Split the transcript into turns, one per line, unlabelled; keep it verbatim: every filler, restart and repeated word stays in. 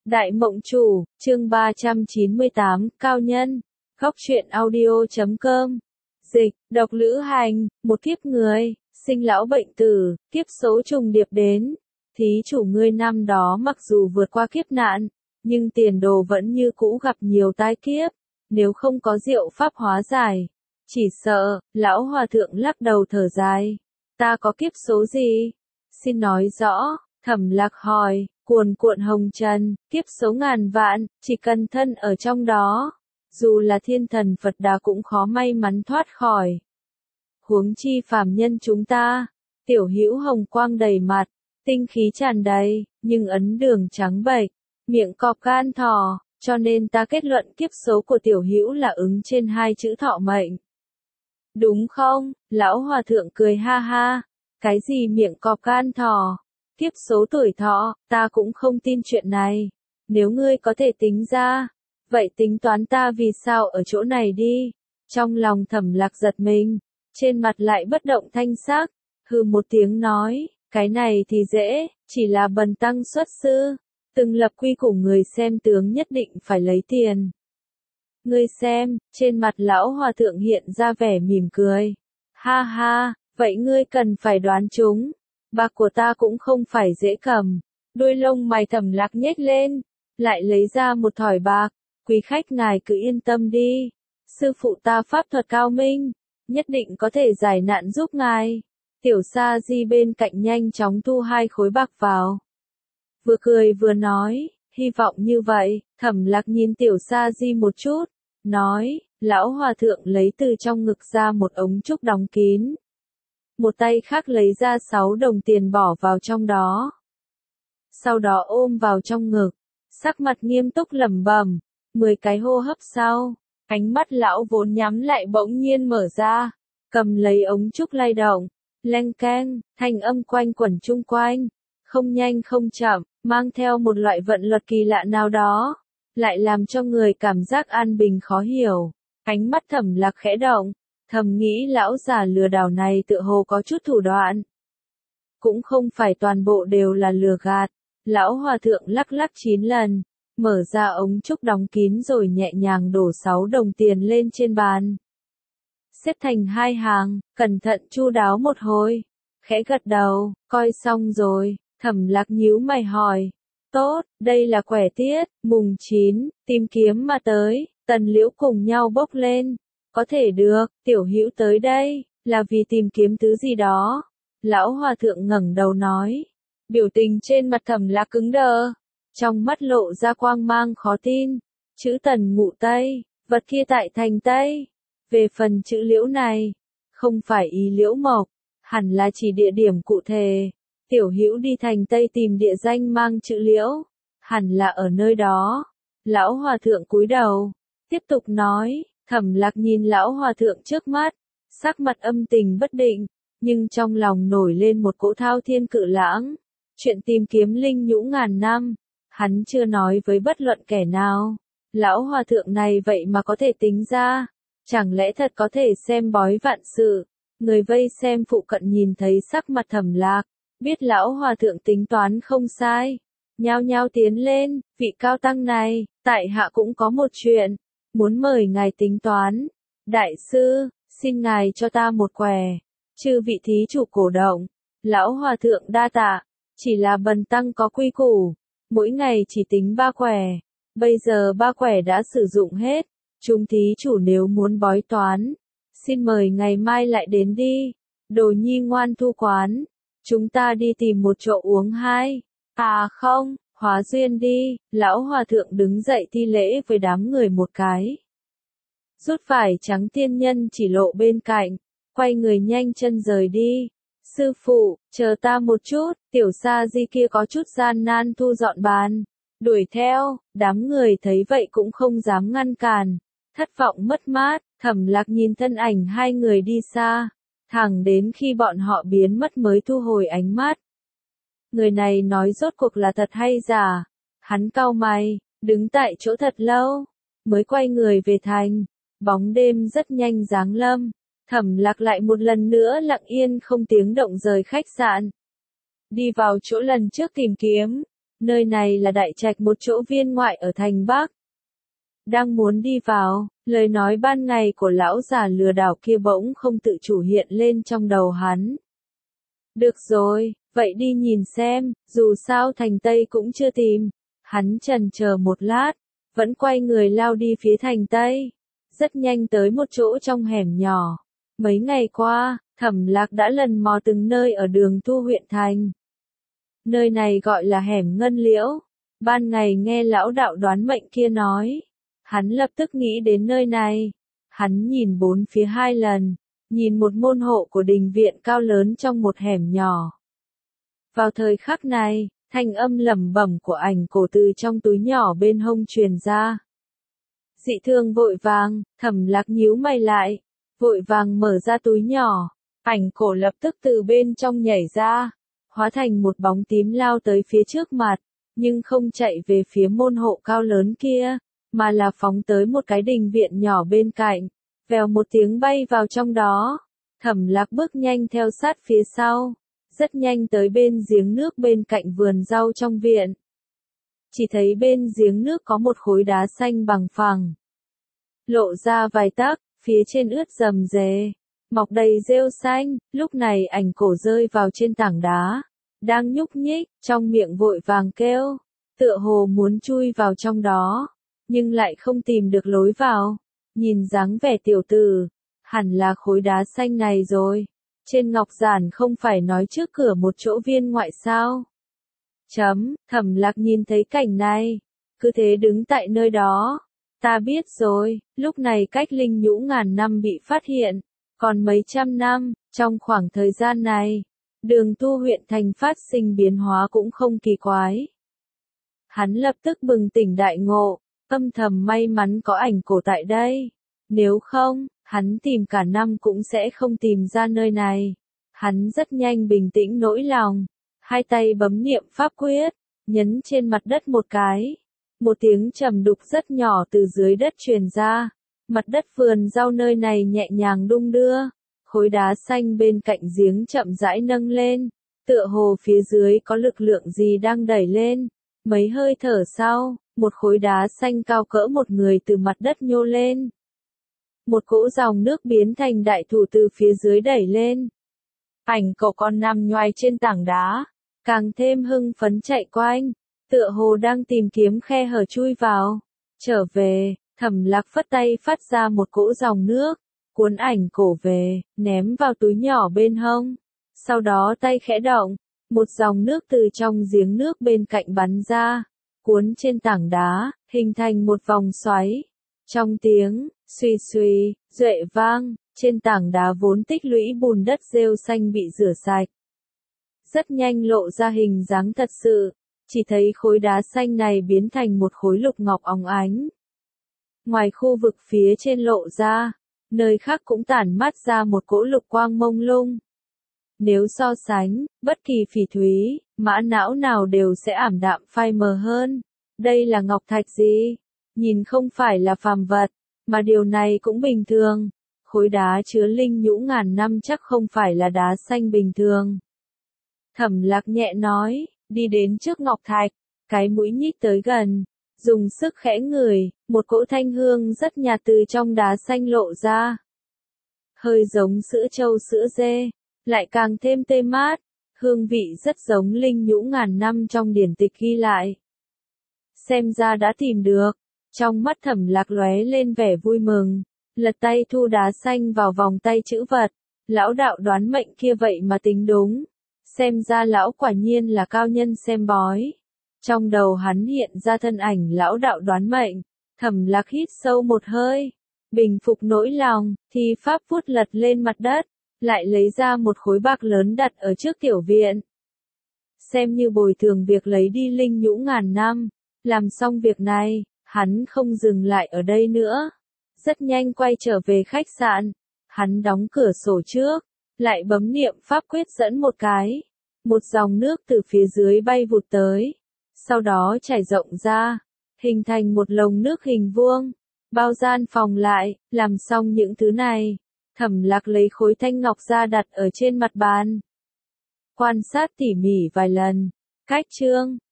Đại Mộng Chủ, chương ba trăm chín mươi tám, Cao Nhân, Góc truyện audio chấm com. Dịch, độc lữ hành, một kiếp người, sinh lão bệnh tử, kiếp số trùng điệp đến. Thí chủ ngươi năm đó mặc dù vượt qua kiếp nạn, nhưng tiền đồ vẫn như cũ gặp nhiều tai kiếp, nếu không có diệu pháp hóa giải. Chỉ sợ, lão hòa thượng lắc đầu thở dài. Ta có kiếp số gì? Xin nói rõ, Thẩm Lạc hỏi. Cuồn cuộn hồng trần, kiếp số ngàn vạn, chỉ cần thân ở trong đó, dù là thiên thần Phật Đà cũng khó may mắn thoát khỏi. Huống chi phàm nhân chúng ta, tiểu hữu hồng quang đầy mặt, tinh khí tràn đầy, nhưng ấn đường trắng bệch, miệng cọp gan thỏ, cho nên ta kết luận kiếp số của tiểu hữu là ứng trên hai chữ thọ mệnh. Đúng không? Lão hòa thượng cười ha ha, cái gì miệng cọp gan thỏ? Kiếp số tuổi thọ, ta cũng không tin chuyện này. Nếu ngươi có thể tính ra, vậy tính toán ta vì sao ở chỗ này đi. Trong lòng Thẩm Lạc giật mình, trên mặt lại bất động thanh sắc, hừ một tiếng nói, cái này thì dễ, chỉ là bần tăng xuất sư, từng lập quy củ người xem tướng nhất định phải lấy tiền. Ngươi xem, trên mặt lão hòa thượng hiện ra vẻ mỉm cười. Ha ha, vậy ngươi cần phải đoán chúng. Bạc của ta cũng không phải dễ cầm. Đôi lông mày Thẩm Lạc nhếch lên, lại lấy ra một thỏi bạc. Quý khách ngài cứ yên tâm đi. Sư phụ ta pháp thuật cao minh, nhất định có thể giải nạn giúp ngài. Tiểu Sa Di bên cạnh nhanh chóng thu hai khối bạc vào. Vừa cười vừa nói, hy vọng như vậy. Thẩm Lạc nhìn Tiểu Sa Di một chút, nói, lão hòa thượng lấy từ trong ngực ra một ống trúc đóng kín. Một tay khác lấy ra sáu đồng tiền bỏ vào trong đó. Sau đó ôm vào trong ngực, sắc mặt nghiêm túc lẩm bẩm, mười cái hô hấp sau, ánh mắt lão vốn nhắm lại bỗng nhiên mở ra, cầm lấy ống trúc lay động, leng keng, thanh âm quanh quẩn chung quanh, không nhanh không chậm, mang theo một loại vận luật kỳ lạ nào đó, lại làm cho người cảm giác an bình khó hiểu. Ánh mắt Thẩm Lạc khẽ động, thầm nghĩ lão già lừa đảo này tựa hồ có chút thủ đoạn. Cũng không phải toàn bộ đều là lừa gạt. Lão hòa thượng lắc lắc chín lần, mở ra ống trúc đóng kín rồi nhẹ nhàng đổ sáu đồng tiền lên trên bàn. Xếp thành hai hàng, cẩn thận chu đáo một hồi. Khẽ gật đầu, coi xong rồi, Thẩm Lạc nhíu mày hỏi. Tốt, đây là quẻ tiết, mùng chín, tìm kiếm mà tới, Tần Liễu cùng nhau bốc lên. Có thể được, tiểu hữu tới đây, là vì tìm kiếm thứ gì đó. Lão hòa thượng ngẩng đầu nói. Biểu tình trên mặt Thẩm Lạc cứng đờ. Trong mắt lộ ra quang mang khó tin. Chữ Tần ngụ Tây, vật kia tại thành Tây. Về phần chữ Liễu này, không phải ý Liễu Mộc, hẳn là chỉ địa điểm cụ thể. Tiểu hữu đi thành Tây tìm địa danh mang chữ Liễu, hẳn là ở nơi đó. Lão hòa thượng cúi đầu, tiếp tục nói. Thẩm Lạc nhìn lão hòa thượng trước mắt, sắc mặt âm tình bất định, nhưng trong lòng nổi lên một cỗ thao thiên cự lãng. Chuyện tìm kiếm linh nhũ ngàn năm, hắn chưa nói với bất luận kẻ nào. Lão hòa thượng này vậy mà có thể tính ra, chẳng lẽ thật có thể xem bói vạn sự. Người vây xem phụ cận nhìn thấy sắc mặt Thẩm Lạc, biết lão hòa thượng tính toán không sai. Nhao nhao tiến lên, vị cao tăng này, tại hạ cũng có một chuyện. Muốn mời ngài tính toán. Đại sư, xin ngài cho ta một quẻ. Chư vị thí chủ cổ động. Lão hòa thượng đa tạ. Chỉ là bần tăng có quy củ. Mỗi ngày chỉ tính ba quẻ. Bây giờ ba quẻ đã sử dụng hết. Chúng thí chủ nếu muốn bói toán, xin mời ngày mai lại đến đi. Đồ nhi ngoan thu quán. Chúng ta đi tìm một chỗ uống hai. À không. Hóa duyên đi, lão hòa thượng đứng dậy thi lễ với đám người một cái. Rút vải trắng tiên nhân chỉ lộ bên cạnh, quay người nhanh chân rời đi. Sư phụ, chờ ta một chút, Tiểu Sa Di kia có chút gian nan thu dọn bàn. Đuổi theo, đám người thấy vậy cũng không dám ngăn cản. Thất vọng mất mát, Thẩm Lạc nhìn thân ảnh hai người đi xa, thẳng đến khi bọn họ biến mất mới thu hồi ánh mắt. Người này nói rốt cuộc là thật hay giả? Hắn cau mày, đứng tại chỗ thật lâu, mới quay người về thành. Bóng đêm rất nhanh giáng lâm. Thẩm Lạc lại một lần nữa lặng yên không tiếng động rời khách sạn. Đi vào chỗ lần trước tìm kiếm, Nơi này là đại trạch một chỗ viên ngoại ở thành Bắc. Đang muốn đi vào, lời nói ban ngày của lão già lừa đảo kia bỗng không tự chủ hiện lên trong đầu hắn. Được rồi, vậy đi nhìn xem, dù sao thành Tây cũng chưa tìm. Hắn chần chờ một lát, vẫn quay người lao đi phía thành Tây. Rất nhanh tới một chỗ trong hẻm nhỏ. Mấy ngày qua, Thẩm Lạc đã lần mò từng nơi ở đường tu huyện thành. Nơi này gọi là hẻm Ngân Liễu. Ban ngày nghe lão đạo đoán mệnh kia nói, hắn lập tức nghĩ đến nơi này. Hắn nhìn bốn phía hai lần, nhìn một môn hộ của đình viện cao lớn trong một hẻm nhỏ. Vào thời khắc này, thanh âm lẩm bẩm của ảnh cổ từ trong túi nhỏ bên hông truyền ra. Dị thường vội vàng, Thẩm Lạc nhíu mày lại, vội vàng mở ra túi nhỏ, ảnh cổ lập tức từ bên trong nhảy ra, hóa thành một bóng tím lao tới phía trước mặt, nhưng không chạy về phía môn hộ cao lớn kia, mà là phóng tới một cái đình viện nhỏ bên cạnh, vèo một tiếng bay vào trong đó. Thẩm Lạc bước nhanh theo sát phía sau, rất nhanh tới bên giếng nước bên cạnh vườn rau trong viện. Chỉ thấy bên giếng nước có một khối đá xanh bằng phẳng, lộ ra vài tấc, phía trên ướt rầm rề, mọc đầy rêu xanh. Lúc này ảnh cổ rơi vào trên tảng đá, đang nhúc nhích, trong miệng vội vàng kêu, tựa hồ muốn chui vào trong đó, nhưng lại không tìm được lối vào. Nhìn dáng vẻ tiểu tử, hẳn là khối đá xanh này rồi. Trên ngọc giản không phải nói trước cửa một chỗ viên ngoại sao? Chấm, Thẩm Lạc nhìn thấy cảnh này, cứ thế đứng tại nơi đó. Ta biết rồi, lúc này cách linh nhũ ngàn năm bị phát hiện, còn mấy trăm năm, trong khoảng thời gian này, đường tu huyện thành phát sinh biến hóa cũng không kỳ quái. Hắn lập tức bừng tỉnh đại ngộ, âm thầm may mắn có ảnh cổ tại đây. Nếu không, hắn tìm cả năm cũng sẽ không tìm ra nơi này. Hắn rất nhanh bình tĩnh nỗi lòng, hai tay bấm niệm pháp quyết, nhấn trên mặt đất một cái. Một tiếng trầm đục rất nhỏ từ dưới đất truyền ra, mặt đất vườn rau nơi này nhẹ nhàng đung đưa, khối đá xanh bên cạnh giếng chậm rãi nâng lên, tựa hồ phía dưới có lực lượng gì đang đẩy lên. Mấy hơi thở sau, một khối đá xanh cao cỡ một người từ mặt đất nhô lên. Một cỗ dòng nước biến thành đại thủ từ phía dưới đẩy lên. Ảnh cậu con nằm nhoài trên tảng đá, càng thêm hưng phấn chạy quanh, tựa hồ đang tìm kiếm khe hở chui vào. Trở về, Thẩm Lạc phất tay phát ra một cỗ dòng nước, cuốn ảnh cổ về, ném vào túi nhỏ bên hông. Sau đó tay khẽ động, một dòng nước từ trong giếng nước bên cạnh bắn ra, cuốn trên tảng đá, hình thành một vòng xoáy. Trong tiếng suy suy, duệ vang, trên tảng đá vốn tích lũy bùn đất rêu xanh bị rửa sạch. Rất nhanh lộ ra hình dáng thật sự, chỉ thấy khối đá xanh này biến thành một khối lục ngọc óng ánh. Ngoài khu vực phía trên lộ ra, nơi khác cũng tản mát ra một cỗ lục quang mông lung. Nếu so sánh, bất kỳ phỉ thúy, mã não nào đều sẽ ảm đạm phai mờ hơn. Đây là ngọc thạch gì? Nhìn không phải là phàm vật, mà điều này cũng bình thường. Khối đá chứa linh nhũ ngàn năm chắc không phải là đá xanh bình thường. Thẩm Lạc nhẹ nói, đi đến trước ngọc thạch, cái mũi nhích tới gần, dùng sức khẽ ngửi, một cỗ thanh hương rất nhạt từ trong đá xanh lộ ra. Hơi giống sữa trâu sữa dê, lại càng thêm tê mát, hương vị rất giống linh nhũ ngàn năm trong điển tịch ghi lại. Xem ra đã tìm được, trong mắt Thẩm Lạc lóe lên vẻ vui mừng, lật tay thu đá xanh vào vòng tay chữ vật. Lão đạo đoán mệnh kia vậy mà tính đúng. Xem ra lão quả nhiên là cao nhân xem bói. Trong đầu hắn hiện ra thân ảnh lão đạo đoán mệnh. Thẩm Lạc hít sâu một hơi, bình phục nỗi lòng, thì pháp vuốt lật lên mặt đất, lại lấy ra một khối bạc lớn đặt ở trước tiểu viện. Xem như bồi thường việc lấy đi linh nhũ ngàn năm. Làm xong việc này, hắn không dừng lại ở đây nữa. Rất nhanh quay trở về khách sạn. Hắn đóng cửa sổ trước, lại bấm niệm pháp quyết dẫn một cái. Một dòng nước từ phía dưới bay vụt tới. Sau đó chảy rộng ra, hình thành một lồng nước hình vuông. Bao gian phòng lại, làm xong những thứ này. Thẩm Lạc lấy khối thanh ngọc ra đặt ở trên mặt bàn. Quan sát tỉ mỉ vài lần. Cách chương